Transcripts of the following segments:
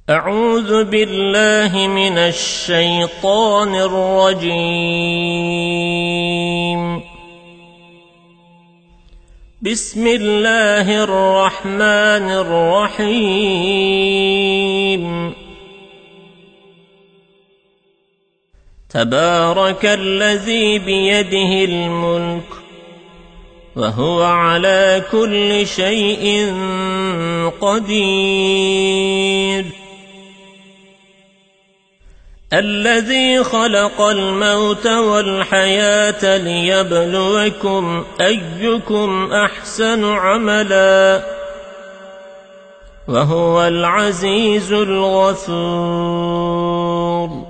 أعوذ بالله من الشيطان الرجيم. بسم الله الرحمن الرحيم. تبارك الذي بيده الملك وهو على كل شيء قدير. الذي خلق الموت والحياة ليبلوكم أيكم أحسن عملا وهو العزيز الغفور.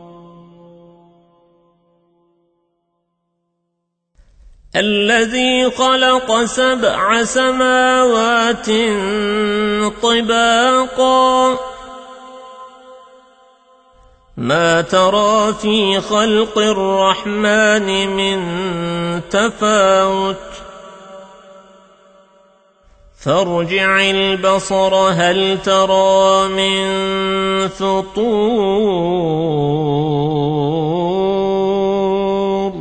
الذي خلق 7 سماوات طباقا ما ترى في خلق الرحمن من تفاوت فارجع البصر هل ترى من فطور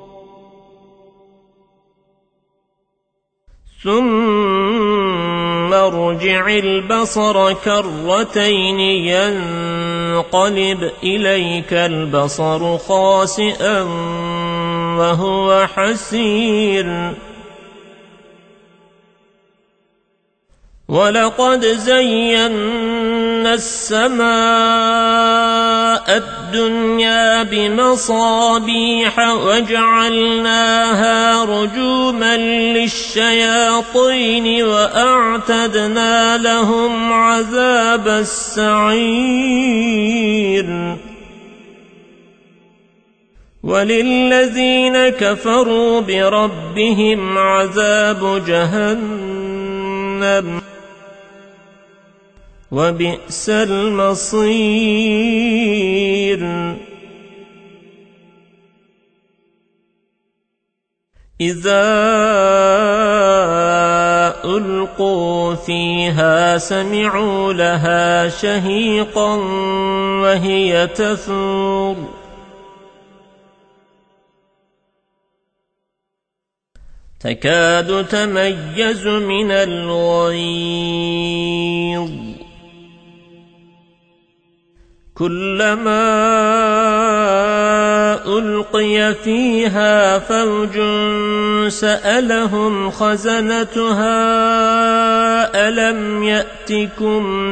ثم ارجع البصر كرتين ينقلب إليك البصر خاسئا وهو حسير. ولقد زينا السماء الدنيا بمصابيح وجعلناها رجوما للشياطين وأعتدنا لهم عذاب السعير. وللذين كفروا بربهم عذاب جهنم وبئس المصير. إذا ألقوا فيها سمعوا لها شهيقا وهي تفور تكاد تميز من الغيظ كلما ألقي فيها فوج سألهم خزنتها ألم يأتكم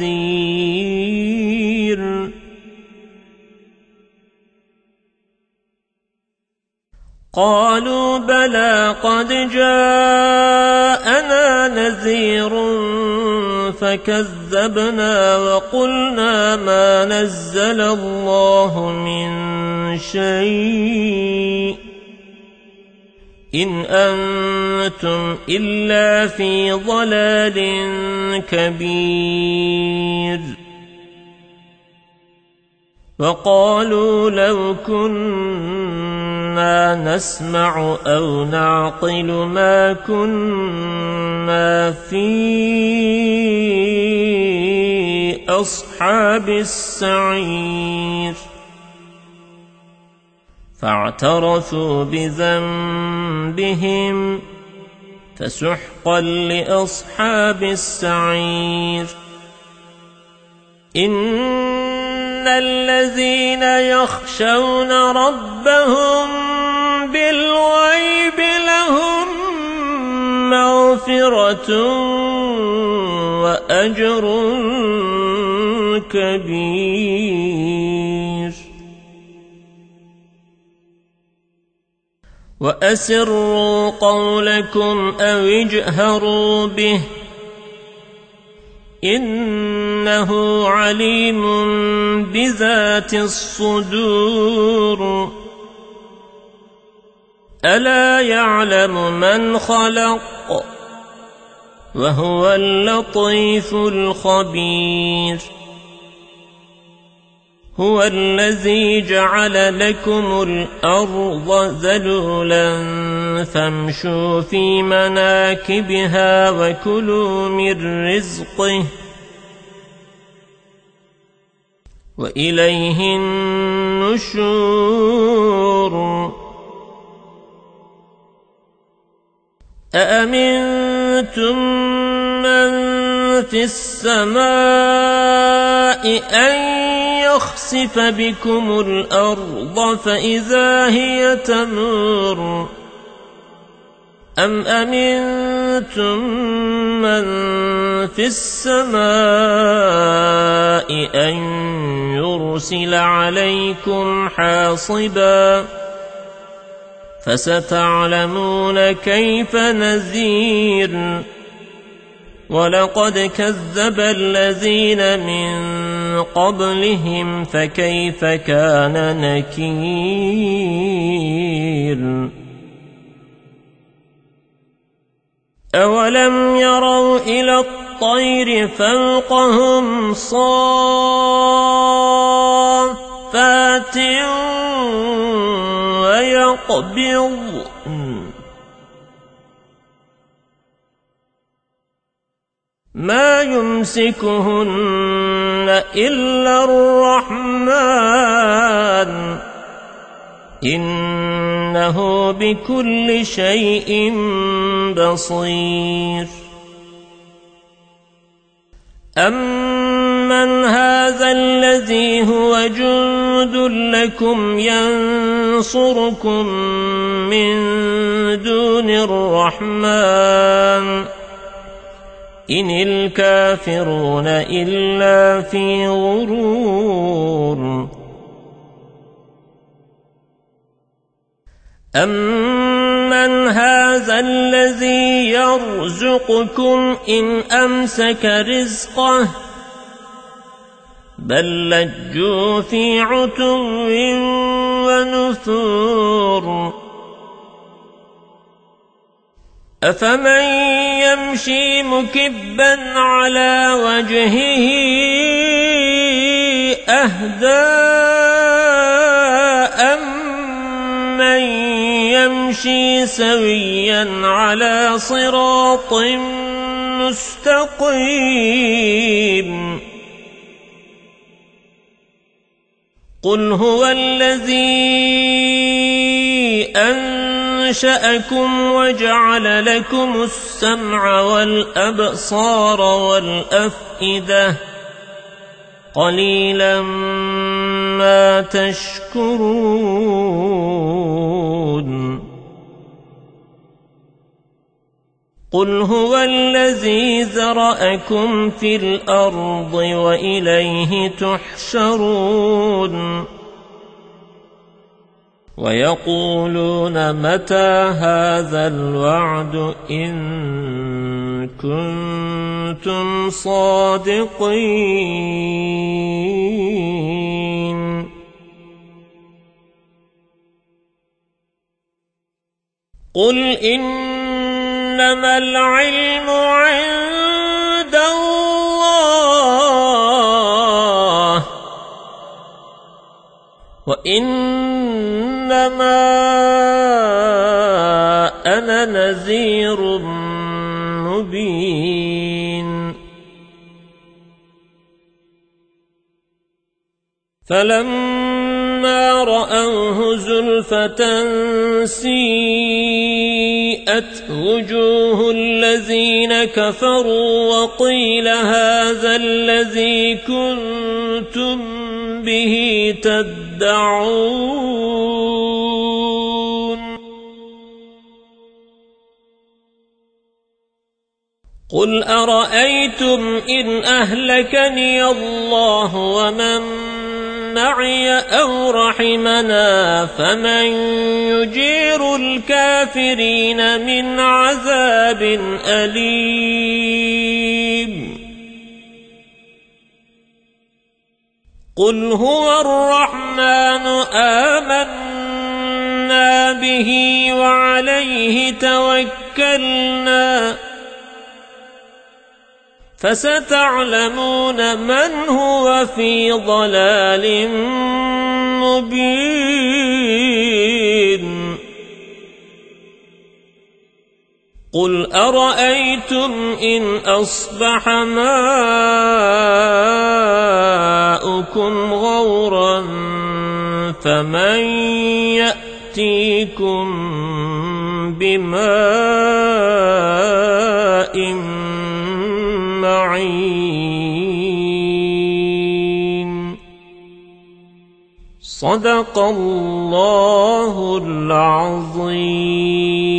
نذير. قالوا بلى قد جاءنا نذير فكذبنا وقلنا ما نزل الله من شيء إن أنتم إلا في ضلال كبير. وقالوا لو كنا نسمع أو نعقل ما كنا في أصحاب السعير. فاعترفوا بذنبهم فسحقا لأصحاب السعير. إن الذين يخشون ربهم بالغيب لهم مغفرة وأجر كبير. وأسروا قولكم أو اجهروا به إنه عليم بذات الصدور. ألا يعلم من خلق وهو اللطيف الخبير. هو الذي جعل لكم الأرض ذلولا فامشوا في مناكبها وكلوا من رزقه وإليه النشور أأمنتم من في السماء أن يخسف بكم الأرض فإذا هي تمور أم أمنتم من في السماء أن يرسل عليكم حاصبا فستعلمون كيف نذير ولقد كذب الذين من قبلهم فكيف كان نكير أولم يروا إلى الطير فوقهم صافات ويقبضن ما يمسكهن إلا الرحمن إنه بكل شيء بصير أمن هذا الذي هو جند لكم ينصركم من دون الرحمن إن الكافرون إلا في غرور أمن هذا الذي يرزقكم إن أمسك رزقه بل لجوا في عتو ونفور أفمن يمشي مكبا على وجهه أهدى أمن يمشي سويا على صراط مستقيم قل هو الذي أنشأكم وجعل لكم السمع والأبصار والأفئدة قليلا ما تشكرون قل هو الذي ذرأكم في الأرض وإليه تحشرون ويقولون متى هذا الوعد إن كنتم صادقين قل إنما العلم عند الله وإنما أنا نذير مبين فلما رأوه زلفة سيئت وجوه الذين كفروا وقيل هذا الذي كنتم به تدعون قل أرأيتم إن أهلكني الله ومن معي أو رحمنا فمن يجير الكافرين من عذاب أليم قل هو الرحمن آمنا به وعليه توكلنا فستعلمون من هو في ضلال مبين قل أرأيتم إن أصبح ماؤكم فمن يأتيكم بماء معين. صدق الله العظيم.